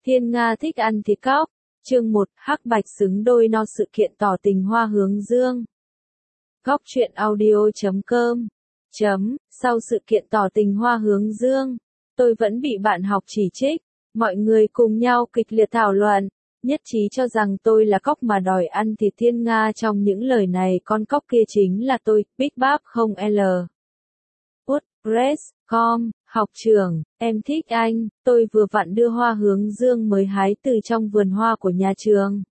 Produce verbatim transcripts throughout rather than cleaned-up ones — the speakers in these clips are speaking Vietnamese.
Thiên Nga thích ăn thịt cóc. Chương một, hắc bạch xứng đôi no sự kiện tỏ tình hoa hướng dương. Góc truyện audio chấm com. Chấm, sau sự kiện tỏ tình hoa hướng dương, tôi vẫn bị bạn học chỉ trích. Mọi người cùng nhau kịch liệt thảo luận, nhất trí cho rằng tôi là cóc mà đòi ăn thịt Thiên Nga. Trong những lời này con cóc kia chính là tôi, Big Bab không L. WordPress chấm com, học trưởng, em thích anh, tôi vừa vặn đưa hoa hướng dương mới hái từ trong vườn hoa của nhà trường.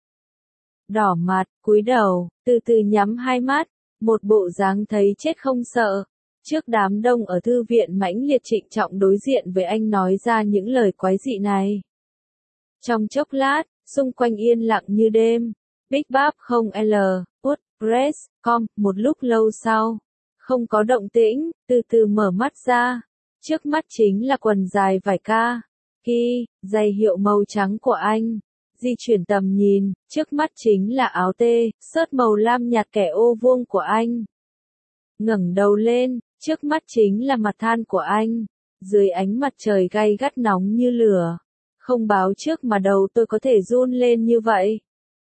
Đỏ mặt, cúi đầu, từ từ nhắm hai mắt, một bộ dáng thấy chết không sợ. Trước đám đông ở thư viện mãnh liệt trịnh trọng đối diện với anh nói ra những lời quái dị này. Trong chốc lát, xung quanh yên lặng như đêm. Big Bab không L. WordPress chấm com, một lúc lâu sau, không có động tĩnh, từ từ mở mắt ra. Trước mắt chính là quần dài vải ca, ki, giày hiệu màu trắng của anh. Di chuyển tầm nhìn, trước mắt chính là áo tê, sớt màu lam nhạt kẻ ô vuông của anh. Ngẩng đầu lên, trước mắt chính là mặt than của anh. Dưới ánh mặt trời gay gắt nóng như lửa. Không báo trước mà đầu tôi có thể run lên như vậy.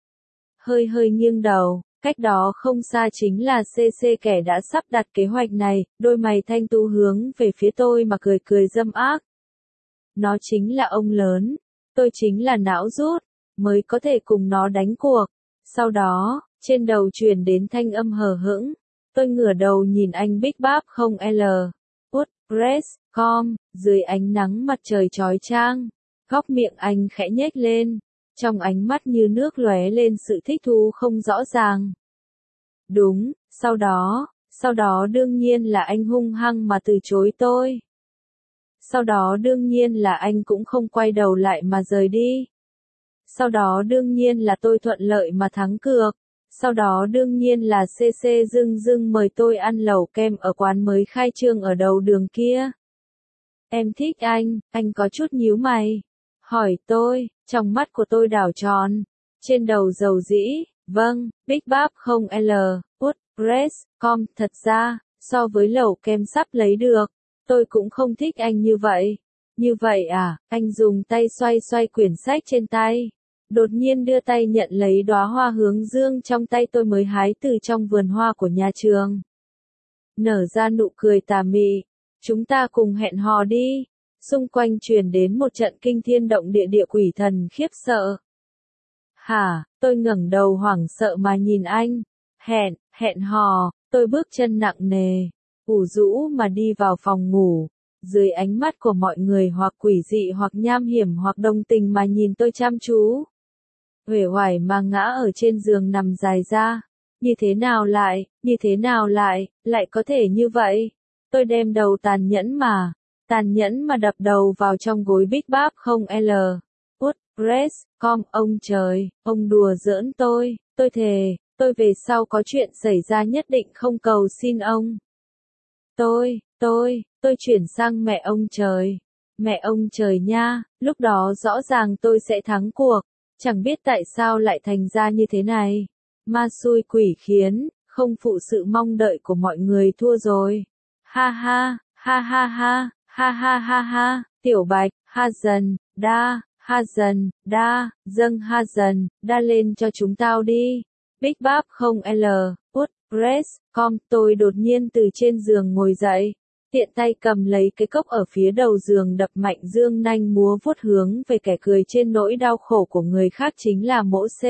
Hơi hơi nghiêng đầu, cách đó không xa chính là xê xê kẻ đã sắp đặt kế hoạch này, đôi mày thanh tú hướng về phía tôi mà cười cười dâm ác. Nó chính là ông lớn, tôi chính là não rút, mới có thể cùng nó đánh cuộc. Sau đó, trên đầu truyền đến thanh âm hờ hững. Tôi ngửa đầu nhìn anh Big Bab không L. WordPress chấm com, dưới ánh nắng mặt trời chói chang. Góc miệng anh khẽ nhếch lên, trong ánh mắt như nước lóe lên sự thích thú không rõ ràng. Đúng, sau đó, sau đó đương nhiên là anh hung hăng mà từ chối tôi. Sau đó đương nhiên là anh cũng không quay đầu lại mà rời đi. Sau đó đương nhiên là tôi thuận lợi mà thắng cược. Sau đó đương nhiên là xê xê dưng dưng mời tôi ăn lẩu kem ở quán mới khai trương ở đầu đường kia. Em thích anh, anh có chút nhíu mày. Hỏi tôi, trong mắt của tôi đảo tròn. Trên đầu dầu dĩ, vâng, Big Bab không L. WordPress chấm com, thật ra, so với lẩu kem sắp lấy được, tôi cũng không thích anh như vậy. Như vậy à, anh dùng tay xoay xoay quyển sách trên tay. Đột nhiên đưa tay nhận lấy đóa hoa hướng dương trong tay tôi mới hái từ trong vườn hoa của nhà trường. Nở ra nụ cười tà mị. Chúng ta cùng hẹn hò đi. Xung quanh truyền đến một trận kinh thiên động địa địa quỷ thần khiếp sợ. Hả, tôi ngẩng đầu hoảng sợ mà nhìn anh. Hẹn, hẹn hò, tôi bước chân nặng nề, ủ rũ mà đi vào phòng ngủ. Dưới ánh mắt của mọi người hoặc quỷ dị hoặc nham hiểm hoặc đồng tình mà nhìn tôi chăm chú. Uể oải mà ngã ở trên giường nằm dài ra. Như thế nào lại, như thế nào lại, lại có thể như vậy? Tôi đem đầu tàn nhẫn mà, tàn nhẫn mà đập đầu vào trong gối Big Bab không L. WordPress chấm com, ông trời, ông đùa giỡn tôi, tôi thề, tôi về sau có chuyện xảy ra nhất định không cầu xin ông. Tôi, tôi, tôi chuyển sang mẹ ông trời. Mẹ ông trời nha, lúc đó rõ ràng tôi sẽ thắng cuộc. Chẳng biết tại sao lại thành ra như thế này. Ma xui quỷ khiến, không phụ sự mong đợi của mọi người thua rồi. Ha ha, ha ha ha, ha ha ha ha, Tiểu Bạch, ha dần, đa, ha dần, đa, dâng ha dần, đa lên cho chúng tao đi. Big Bab không L. WordPress chấm com, tôi đột nhiên từ trên giường ngồi dậy. Tiện tay cầm lấy cái cốc ở phía đầu giường đập mạnh dương nanh múa vuốt hướng về kẻ cười trên nỗi đau khổ của người khác chính là mỗ C.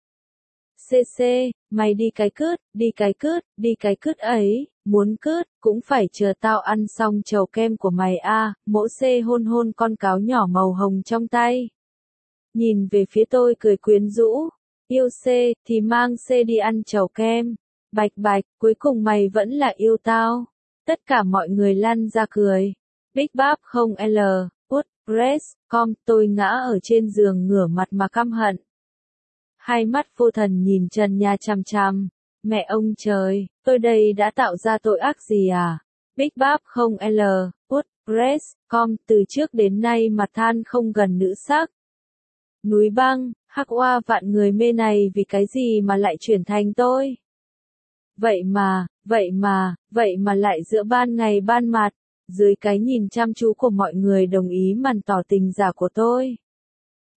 Xê xê, mày đi cái cứt, đi cái cứt, đi cái cứt ấy, muốn cứt, cũng phải chờ tao ăn xong chầu kem của mày a. À. Mỗ C hôn hôn con cáo nhỏ màu hồng trong tay. Nhìn về phía tôi cười quyến rũ, yêu C, thì mang C đi ăn chầu kem. Bạch bạch, cuối cùng mày vẫn là yêu tao. Tất cả mọi người lăn ra cười. Big Bab không L. WordPress chấm com, tôi ngã ở trên giường ngửa mặt mà căm hận. Hai mắt vô thần nhìn trần nhà chằm chằm. Mẹ ông trời, tôi đây đã tạo ra tội ác gì à? Big Bab không L. WordPress chấm com, từ trước đến nay mặt than không gần nữ sắc. Núi băng, hắc oa vạn người mê này vì cái gì mà lại chuyển thành tôi? Vậy mà, vậy mà, vậy mà lại giữa ban ngày ban mặt, dưới cái nhìn chăm chú của mọi người đồng ý màn tỏ tình giả của tôi.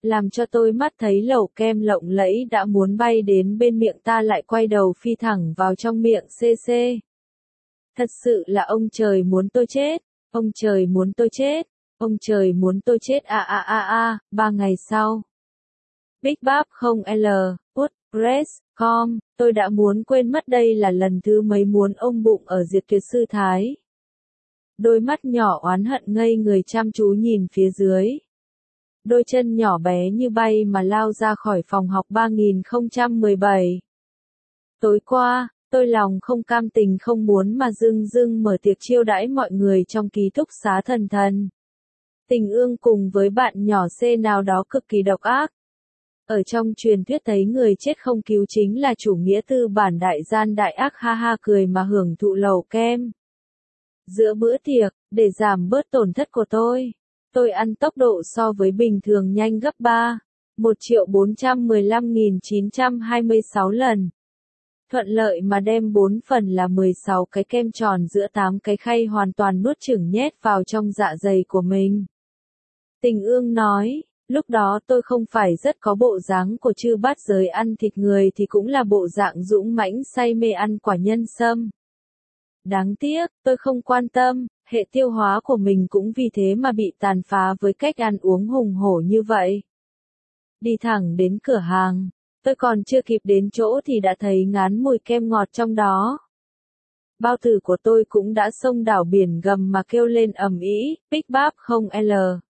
làm cho tôi mắt thấy lẩu kem lộng lẫy đã muốn bay đến bên miệng ta lại quay đầu phi thẳng vào trong miệng xê xê. Thật sự là ông trời muốn tôi chết, ông trời muốn tôi chết, ông trời muốn tôi chết a a a a, ba ngày sau. Big Bab không L, WordPress, com, tôi đã muốn quên mất đây là lần thứ mấy muốn ôm bụng ở Diệt Tuyệt Sư Thái. Đôi mắt nhỏ oán hận ngây người chăm chú nhìn phía dưới. Đôi chân nhỏ bé như bay mà lao ra khỏi phòng học ba nghìn không trăm mười bảy. Tối qua, tôi lòng không cam tình không muốn mà dưng dưng mở tiệc chiêu đãi mọi người trong ký túc xá thần thần. Tình ương cùng với bạn nhỏ C nào đó cực kỳ độc ác. Ở trong truyền thuyết thấy người chết không cứu chính là chủ nghĩa tư bản đại gian đại ác ha ha cười mà hưởng thụ lẩu kem. Giữa bữa tiệc, để giảm bớt tổn thất của tôi, tôi ăn tốc độ so với bình thường nhanh gấp ba, một triệu bốn trăm mười lăm nghìn chín trăm hai mươi sáu lần. Thuận lợi mà đem bốn phần là mười sáu cái kem tròn giữa tám cái khay hoàn toàn nuốt chửng nhét vào trong dạ dày của mình. Tình ương nói, lúc đó tôi không phải rất có bộ dáng của chư bát giới ăn thịt người thì cũng là bộ dạng dũng mãnh say mê ăn quả nhân sâm. Đáng tiếc, tôi không quan tâm, hệ tiêu hóa của mình cũng vì thế mà bị tàn phá với cách ăn uống hùng hổ như vậy. Đi thẳng đến cửa hàng, tôi còn chưa kịp đến chỗ thì đã thấy ngán mùi kem ngọt trong đó. Bao tử của tôi cũng đã xông đảo biển gầm mà kêu lên ầm ĩ, Big Bab không L.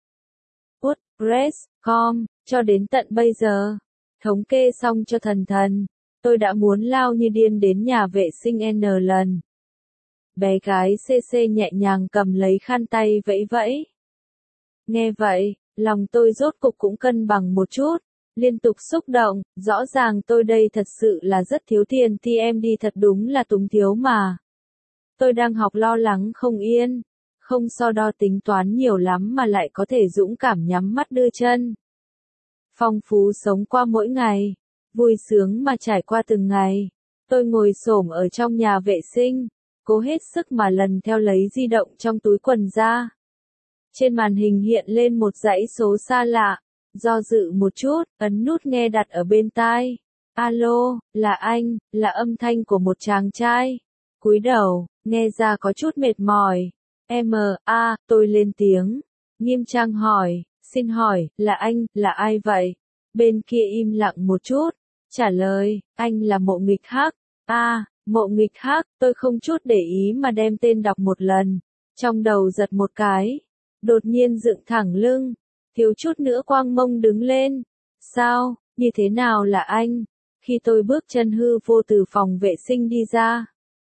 WordPress, com, cho đến tận bây giờ. Thống kê xong cho thần thần, tôi đã muốn lao như điên đến nhà vệ sinh N lần. Bé gái xê xê nhẹ nhàng cầm lấy khăn tay vẫy vẫy. Nghe vậy, lòng tôi rốt cục cũng cân bằng một chút, liên tục xúc động, rõ ràng tôi đây thật sự là rất thiếu tiền thì em đi thật đúng là túng thiếu mà. Tôi đang học lo lắng không yên, không so đo tính toán nhiều lắm mà lại có thể dũng cảm nhắm mắt đưa chân. Phong phú sống qua mỗi ngày, vui sướng mà trải qua từng ngày. Tôi ngồi xổm ở trong nhà vệ sinh, cố hết sức mà lần theo lấy di động trong túi quần ra. Trên màn hình hiện lên một dãy số xa lạ, do dự một chút, ấn nút nghe đặt ở bên tai. Alo, là anh, là âm thanh của một chàng trai. Cúi đầu, nghe ra có chút mệt mỏi. Em, a, tôi lên tiếng. Nghiêm trang hỏi, xin hỏi, là anh, là ai vậy? Bên kia im lặng một chút. Trả lời, anh là Mộ Nghịch Hắc. A, Mộ Nghịch Hắc, tôi không chút để ý mà đem tên đọc một lần. Trong đầu giật một cái. Đột nhiên dựng thẳng lưng. Thiếu chút nữa quang mông đứng lên. Sao, như thế nào là anh? Khi tôi bước chân hư vô từ phòng vệ sinh đi ra,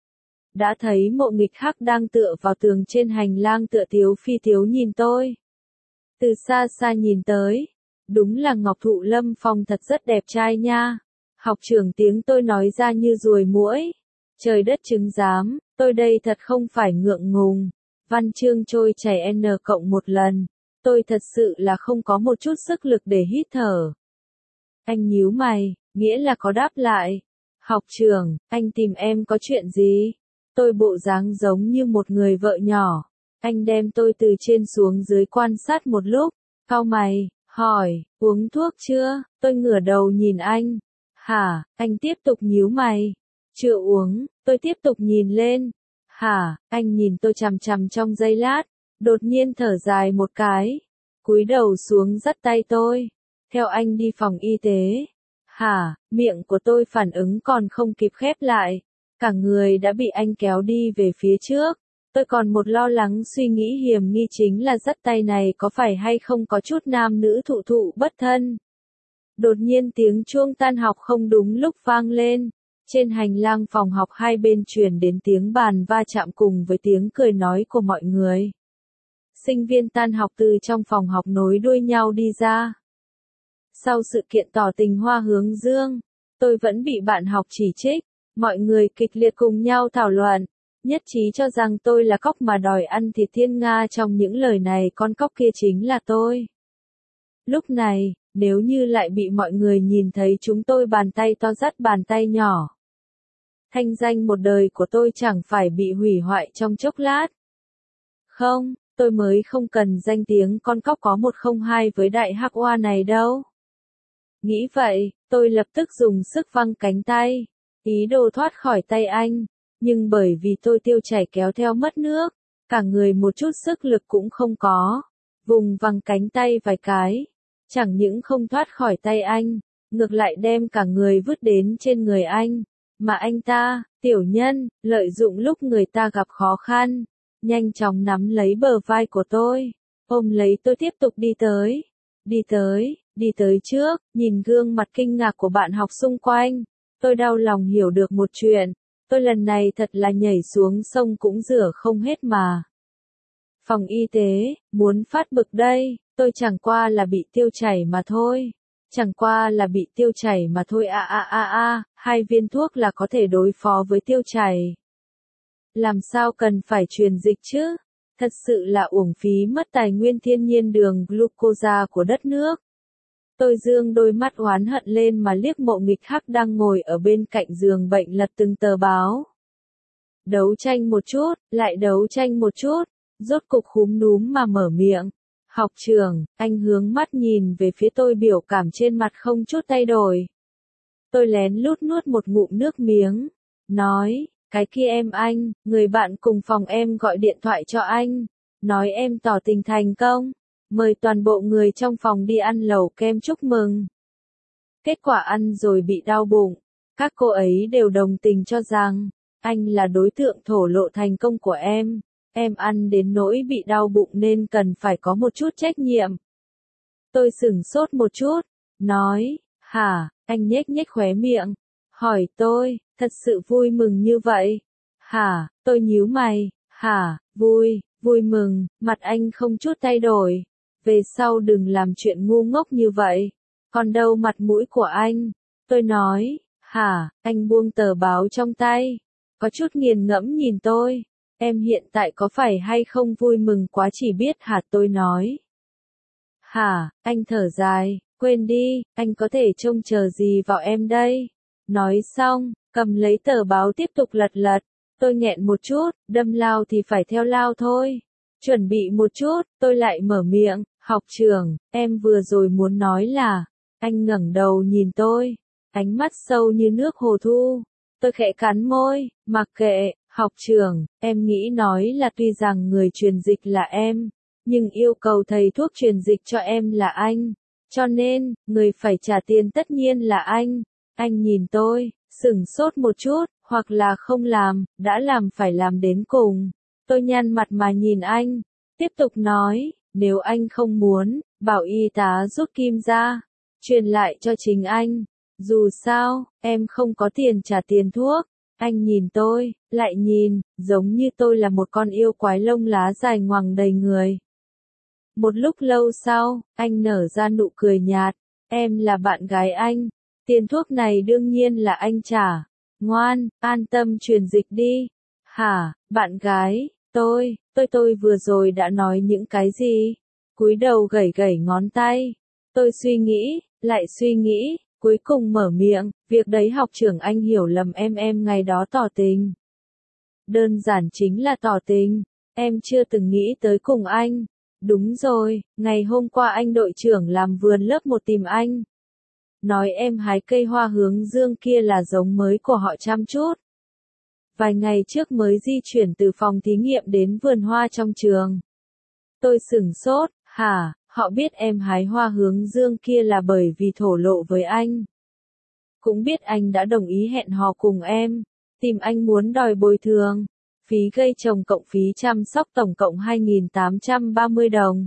đã thấy Mộ Nghịch Hắc đang tựa vào tường trên hành lang tựa tiếu phi tiếu nhìn tôi. Từ xa xa nhìn tới, đúng là Ngọc Thụ Lâm Phong thật rất đẹp trai nha. Học trưởng tiếng tôi nói ra như ruồi muỗi. Trời đất chứng giám, tôi đây thật không phải ngượng ngùng. Văn chương trôi chảy n cộng một lần. Tôi thật sự là không có một chút sức lực để hít thở. Anh nhíu mày, nghĩa là có đáp lại. Học trưởng, anh tìm em có chuyện gì? Tôi bộ dáng giống như một người vợ nhỏ. Anh đem tôi từ trên xuống dưới quan sát một lúc, cau mày, hỏi, uống thuốc chưa? Tôi ngửa đầu nhìn anh. Hả? Anh tiếp tục nhíu mày. Chưa uống, tôi tiếp tục nhìn lên. Hả? Anh nhìn tôi chằm chằm trong giây lát, đột nhiên thở dài một cái, cúi đầu xuống dắt tay tôi, theo anh đi phòng y tế. Hả? Miệng của tôi phản ứng còn không kịp khép lại, cả người đã bị anh kéo đi về phía trước. Tôi còn một lo lắng suy nghĩ hiểm nghi chính là dắt tay này có phải hay không có chút nam nữ thụ thụ bất thân. Đột nhiên tiếng chuông tan học không đúng lúc vang lên. Trên hành lang phòng học hai bên truyền đến tiếng bàn va chạm cùng với tiếng cười nói của mọi người. Sinh viên tan học từ trong phòng học nối đuôi nhau đi ra. Sau sự kiện tỏ tình Hoa Hướng Dương, tôi vẫn bị bạn học chỉ trích. Mọi người kịch liệt cùng nhau thảo luận, nhất trí cho rằng tôi là cóc mà đòi ăn thịt thiên nga. Trong những lời này con cóc kia chính là tôi. Lúc này, nếu như lại bị mọi người nhìn thấy chúng tôi bàn tay to dắt bàn tay nhỏ, thanh danh một đời của tôi chẳng phải bị hủy hoại trong chốc lát. Không, tôi tôi mới không cần danh tiếng con cóc có một không hai với đại hắc oa này đâu. Nghĩ vậy, tôi lập tức dùng sức văng cánh tay, ý đồ thoát khỏi tay anh, nhưng bởi vì tôi tiêu chảy kéo theo mất nước, cả người một chút sức lực cũng không có, vùng văng cánh tay vài cái, chẳng những không thoát khỏi tay anh, ngược lại đem cả người vứt đến trên người anh, mà anh ta, tiểu nhân, lợi dụng lúc người ta gặp khó khăn, nhanh chóng nắm lấy bờ vai của tôi, ôm lấy tôi tiếp tục đi tới, đi tới, đi tới trước, nhìn gương mặt kinh ngạc của bạn học xung quanh, tôi đau lòng hiểu được một chuyện, tôi lần này thật là nhảy xuống sông cũng rửa không hết mà. Phòng y tế, muốn phát bực đây, tôi chẳng qua là bị tiêu chảy mà thôi. Chẳng qua là bị tiêu chảy mà thôi a a a a, hai viên thuốc là có thể đối phó với tiêu chảy. Làm sao cần phải truyền dịch chứ? Thật sự là uổng phí mất tài nguyên thiên nhiên đường glucosa của đất nước. Tôi dương đôi mắt oán hận lên mà liếc Mộ Nghịch Hắc đang ngồi ở bên cạnh giường bệnh lật từng tờ báo. Đấu tranh một chút, lại đấu tranh một chút, rốt cục khúm núm mà mở miệng. Học trưởng, anh hướng mắt nhìn về phía tôi biểu cảm trên mặt không chút thay đổi. Tôi lén lút nuốt một ngụm nước miếng, nói, cái kia em anh, người bạn cùng phòng em gọi điện thoại cho anh, nói em tỏ tình thành công, mời toàn bộ người trong phòng đi ăn lẩu kem chúc mừng. Kết quả ăn rồi bị đau bụng, các cô ấy đều đồng tình cho rằng, anh là đối tượng thổ lộ thành công của em. Em ăn đến nỗi bị đau bụng nên cần phải có một chút trách nhiệm. Tôi sửng sốt một chút, nói, hả, anh nhếch nhếch khóe miệng, hỏi tôi, thật sự vui mừng như vậy? Hả, tôi nhíu mày, hả, vui, vui mừng, mặt anh không chút thay đổi. Về sau đừng làm chuyện ngu ngốc như vậy. Còn đâu mặt mũi của anh? Tôi nói, hả, anh buông tờ báo trong tay, có chút nghiền ngẫm nhìn tôi. Em hiện tại có phải hay không vui mừng quá chỉ biết hả tôi nói. Hả, anh thở dài, quên đi, anh có thể trông chờ gì vào em đây. Nói xong, cầm lấy tờ báo tiếp tục lật lật, tôi nghẹn một chút, đâm lao thì phải theo lao thôi. Chuẩn bị một chút, tôi lại mở miệng, học trưởng, em vừa rồi muốn nói là, anh ngẩng đầu nhìn tôi, ánh mắt sâu như nước hồ thu. Tôi khẽ cắn môi, mặc kệ, học trưởng, em nghĩ nói là tuy rằng người truyền dịch là em, nhưng yêu cầu thầy thuốc truyền dịch cho em là anh, cho nên, người phải trả tiền tất nhiên là anh. Anh nhìn tôi, sửng sốt một chút, hoặc là không làm, đã làm phải làm đến cùng. Tôi nhăn mặt mà nhìn anh, tiếp tục nói, nếu anh không muốn, bảo y tá rút kim ra, truyền lại cho chính anh. Dù sao, em không có tiền trả tiền thuốc. Anh nhìn tôi, lại nhìn, giống như tôi là một con yêu quái lông lá dài ngoằng đầy người. Một lúc lâu sau, anh nở ra nụ cười nhạt, em là bạn gái anh, tiền thuốc này đương nhiên là anh trả. Ngoan, an tâm truyền dịch đi. Hả, bạn gái, tôi, tôi tôi vừa rồi đã nói những cái gì? Cúi đầu gẩy gẩy ngón tay. Tôi suy nghĩ, lại suy nghĩ. Cuối cùng mở miệng, việc đấy học trưởng anh hiểu lầm em em ngày đó tỏ tình. Đơn giản chính là tỏ tình, em chưa từng nghĩ tới cùng anh. Đúng rồi, ngày hôm qua anh đội trưởng làm vườn lớp một tìm anh. Nói em hái cây hoa hướng dương kia là giống mới của họ chăm chút. Vài ngày trước mới di chuyển từ phòng thí nghiệm đến vườn hoa trong trường. Tôi sửng sốt, hả? Họ biết em hái hoa hướng dương kia là bởi vì thổ lộ với anh. Cũng biết anh đã đồng ý hẹn hò cùng em, tìm anh muốn đòi bồi thường, phí gây chồng cộng phí chăm sóc tổng cộng hai nghìn tám trăm ba mươi đồng.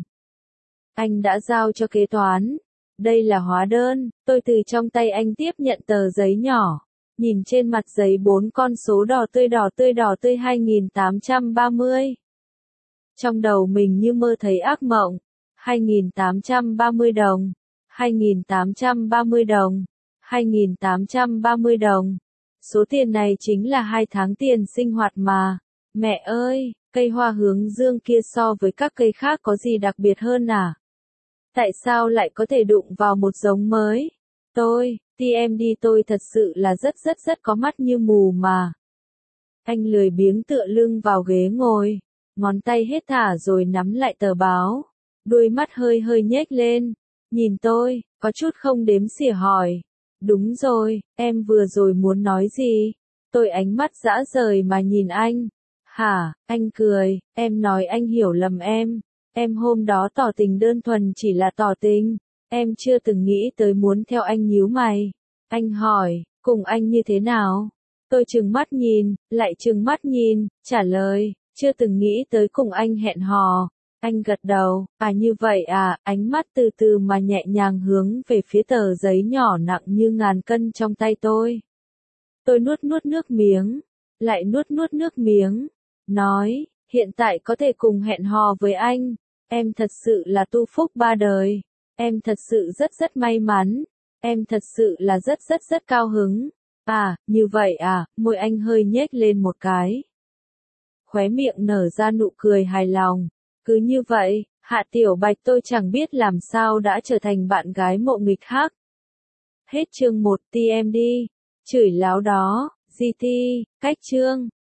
Anh đã giao cho kế toán. Đây là hóa đơn, tôi từ trong tay anh tiếp nhận tờ giấy nhỏ, nhìn trên mặt giấy bốn con số đỏ tươi đỏ tươi đỏ tươi hai nghìn tám trăm ba mươi. Trong đầu mình như mơ thấy ác mộng. hai nghìn tám trăm ba mươi đồng, hai nghìn tám trăm ba mươi đồng, hai nghìn tám trăm ba mươi đồng. Số tiền này chính là hai tháng tiền sinh hoạt mà. Mẹ ơi, cây hoa hướng dương kia so với các cây khác có gì đặc biệt hơn à? Tại sao lại có thể đụng vào một giống mới? Tôi, tê em đê tôi thật sự là rất rất rất có mắt như mù mà. Anh lười biếng tựa lưng vào ghế ngồi, ngón tay hết thả rồi nắm lại tờ báo. Đuôi mắt hơi hơi nhếch lên, nhìn tôi, có chút không đếm xỉa hỏi. Đúng rồi, em vừa rồi muốn nói gì? Tôi ánh mắt dã rời mà nhìn anh. Hả, anh cười, em nói anh hiểu lầm em. Em hôm đó tỏ tình đơn thuần chỉ là tỏ tình. Em chưa từng nghĩ tới muốn theo anh nhíu mày. Anh hỏi, cùng anh như thế nào? Tôi trừng mắt nhìn, lại trừng mắt nhìn, trả lời, chưa từng nghĩ tới cùng anh hẹn hò. Anh gật đầu, à như vậy à, ánh mắt từ từ mà nhẹ nhàng hướng về phía tờ giấy nhỏ nặng như ngàn cân trong tay tôi. Tôi nuốt nuốt nước miếng, lại nuốt nuốt nước miếng, nói, hiện tại có thể cùng hẹn hò với anh, em thật sự là tu phúc ba đời, em thật sự rất rất may mắn, em thật sự là rất rất rất cao hứng. À, như vậy à, môi anh hơi nhếch lên một cái. Khóe miệng nở ra nụ cười hài lòng. Cứ như vậy, Hạ Tiểu Bạch tôi chẳng biết làm sao đã trở thành bạn gái mộ nghịch khác. Hết chương một, ti em đi. Chửi láo đó, giê tê, cách chương.